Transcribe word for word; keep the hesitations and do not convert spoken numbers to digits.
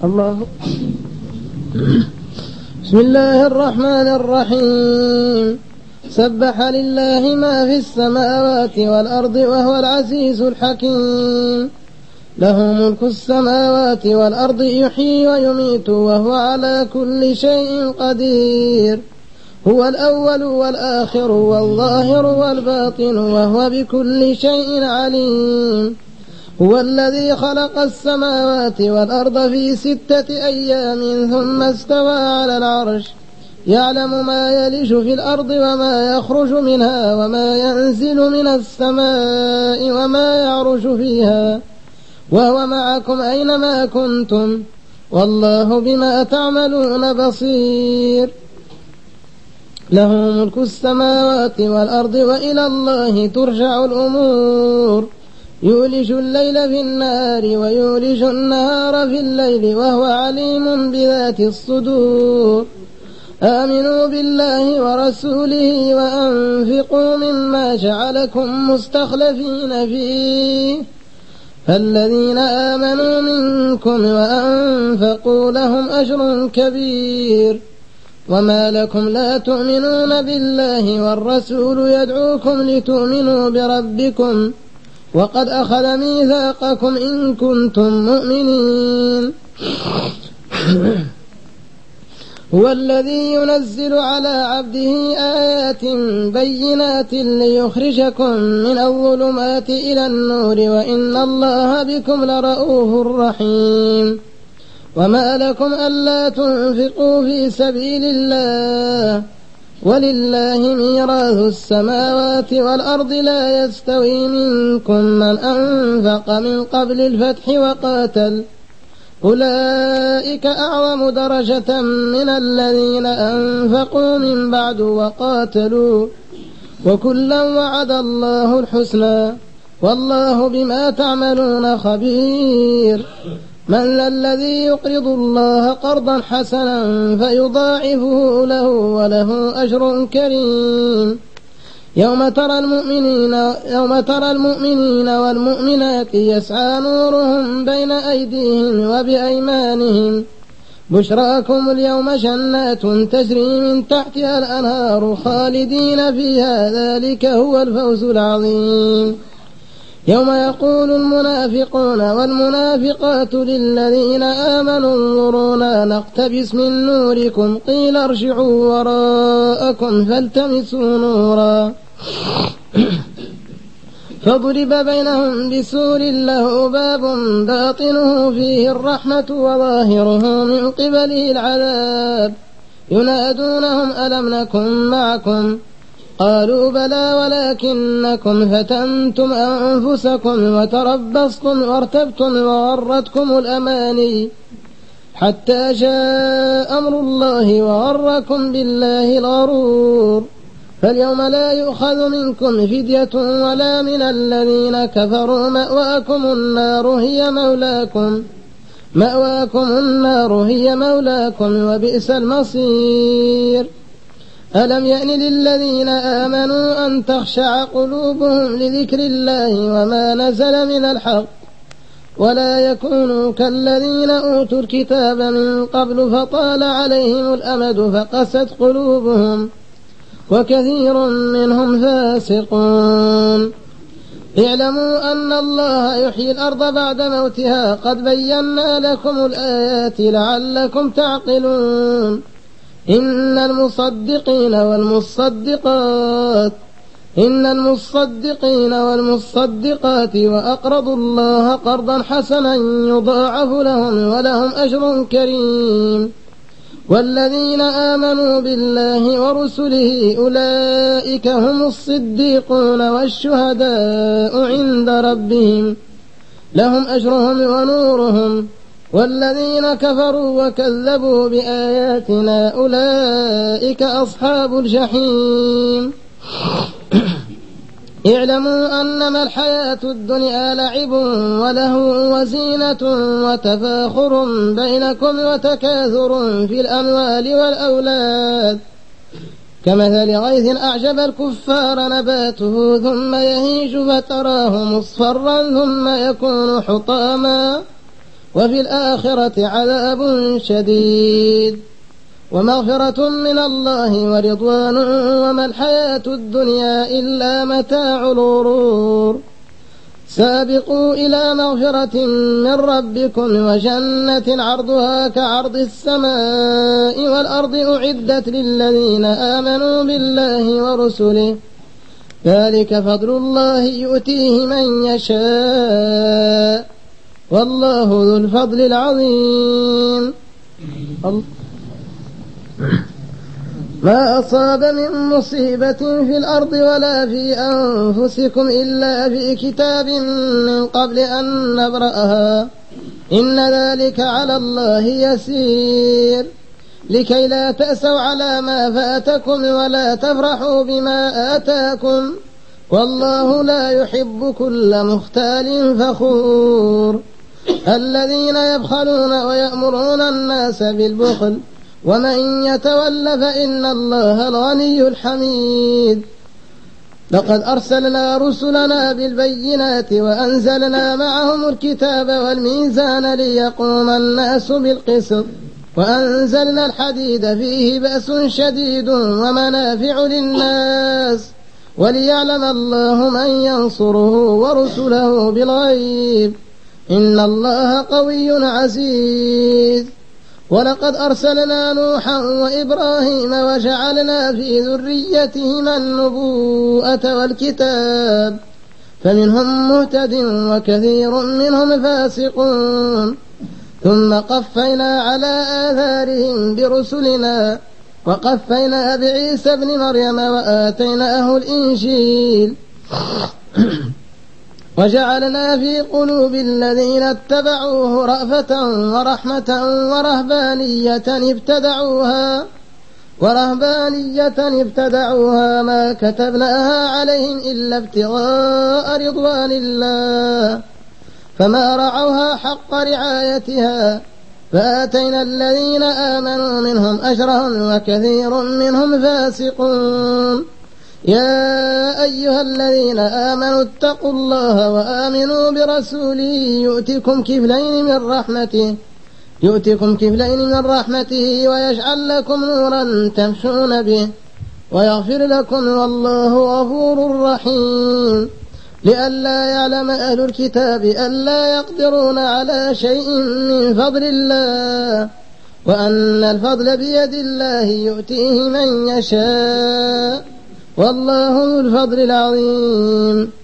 الله. بسم الله الرحمن الرحيم. سبح لله ما في السماوات والأرض وهو العزيز الحكيم. له ملك السماوات والأرض يحيي ويميت وهو على كل شيء قدير. هو الأول والآخر والظاهر والباطن وهو بكل شيء عليم. هو الذي خلق السماوات والأرض في ستة أيام ثم استوى على العرش يعلم ما يلج في الأرض وما يخرج منها وما ينزل من السماء وما يعرج فيها وهو معكم أينما كنتم والله بما تعملون بصير. له ملك السماوات والأرض وإلى الله ترجع الأمور. يولج الليل في النهار ويولج النهار في الليل وهو عليم بذات الصدور. آمنوا بالله ورسوله وأنفقوا مما جعلكم مستخلفين فيه فالذين آمنوا منكم وأنفقوا لهم أجر كبير. وما لكم لا تؤمنون بالله والرسول يدعوكم لتؤمنوا بربكم وقد أخذ ميثاقكم إن كنتم مؤمنين. هو الذي ينزل على عبده آيات بينات ليخرجكم من الظلمات إلى النور وإن الله بكم لرؤوف رحيم. وما لكم ألا تنفقوا في سبيل الله ولله ميراث السماوات والأرض لا يستوي منكم من أنفق من قبل الفتح وقاتل أولئك أعظم درجة من الذين أنفقوا من بعد وقاتلوا وكلا وعد الله الحسنى والله بما تعملون خبير. من ذا الذي يقرض الله قرضا حسنا فيضاعفه له وله أجر كريم. يوم ترى المؤمنين يوم ترى المؤمنين والمؤمنات يسعى نورهم بين أيديهم وبأيمانهم بشراكم اليوم جنات تجري من تحتها الأنهار خالدين فيها ذلك هو الفوز العظيم. يوم يقول المنافقون والمنافقات للذين آمنوا انظرونا نقتبس من نوركم قيل ارجعوا وراءكم فالتمسوا نورا فضرب بينهم بسور له باب باطنه فيه الرحمة وظاهره من قبله العذاب ينادونهم ألم نكن معكم قالوا بلى ولكنكم فتنتم أنفسكم وتربصتم وارتبتم وغرتكم الأماني حتى جاء أمر الله وغركم بالله الغرور. فاليوم لا يؤخذ منكم فدية ولا من الذين كفروا مأواكم النار هي مولاكم مأواكم النار هي مولاكم وبئس المصير. ألم يأن للذين آمنوا أن تخشع قلوبهم لذكر الله وما نزل من الحق ولا يكونوا كالذين أوتوا الكتاب من قبل فطال عليهم الأمد فقست قلوبهم وكثير منهم فاسقون. اعلموا أن الله يحيي الأرض بعد موتها قد بينا لكم الآيات لعلكم تعقلون. إن المصدقين والمصدقات إن المصدقين والمصدقات وأقرضوا الله قرضا حسنا يضاعف لهم ولهم أجر كريم. والذين آمنوا بالله ورسله أولئك هم الصديقون والشهداء عند ربهم لهم أجرهم ونورهم. والذين كفروا وكذبوا بآياتنا أولئك أصحاب الجحيم. اعلموا أنما الحياة الدنيا لعب ولهو وزينة وتفاخر بينكم وتكاثر في الأموال والأولاد كمثل غيث أعجب الكفار نباته ثم يهيج فتراه مصفرا ثم يكون حطاما وفي الآخرة عذاب شديد ومغفرة من الله ورضوان وما الحياة الدنيا إلا متاع الغرور سابقوا إلى مغفرة من ربكم وجنة عرضها كعرض السماء والأرض أعدت للذين آمنوا بالله ورسله ذلك فضل الله يؤتيه من يشاء والله ذو الفضل العظيم. ما أصاب من مصيبة في الأرض ولا في أنفسكم إلا في كتاب من قبل أن نبرأها إن ذلك على الله يسير لكي لا تأسوا على ما فاتكم ولا تفرحوا بما آتاكم والله لا يحب كل مختال فخور الذين يبخلون ويأمرون الناس بالبخل ومن يتول فإن الله الغني الحميد. لقد أرسلنا رسلنا بالبينات وأنزلنا معهم الكتاب والميزان ليقوم الناس بالقسط وأنزلنا الحديد فيه بأس شديد ومنافع للناس وليعلم الله من ينصره ورسله بالغيب إن الله قوي عزيز. ولقد أرسلنا نوحا وإبراهيم وجعلنا في ذريتهما النبوءة والكتاب فمنهم مهتد وكثير منهم فاسقون ثم قفينا على آثارهم برسلنا وقفينا بعيسى ابن مريم وآتيناه الإنجيل وجعلنا في قلوب الذين اتبعوه رأفة ورحمة ورهبانية ابتدعوها ورهبانية ابتدعوها ما كتبناها عليهم إلا ابتغاء رضوان الله فما رعوها حق رعايتها فآتينا الذين آمنوا منهم أجرهم وكثير منهم فاسقون. يا أيها الذين آمنوا اتقوا الله وآمنوا برسوله يؤتكم كفلين من رحمته يؤتكم كفلين من رحمته ويجعل لكم نورا تمشون به ويغفر لكم والله غفور رحيم. لئلا يعلم أهل الكتاب ألا يقدرون على شيء من فضل الله وأن الفضل بيد الله يؤتيه من يشاء والله ذو الفضل العظيم.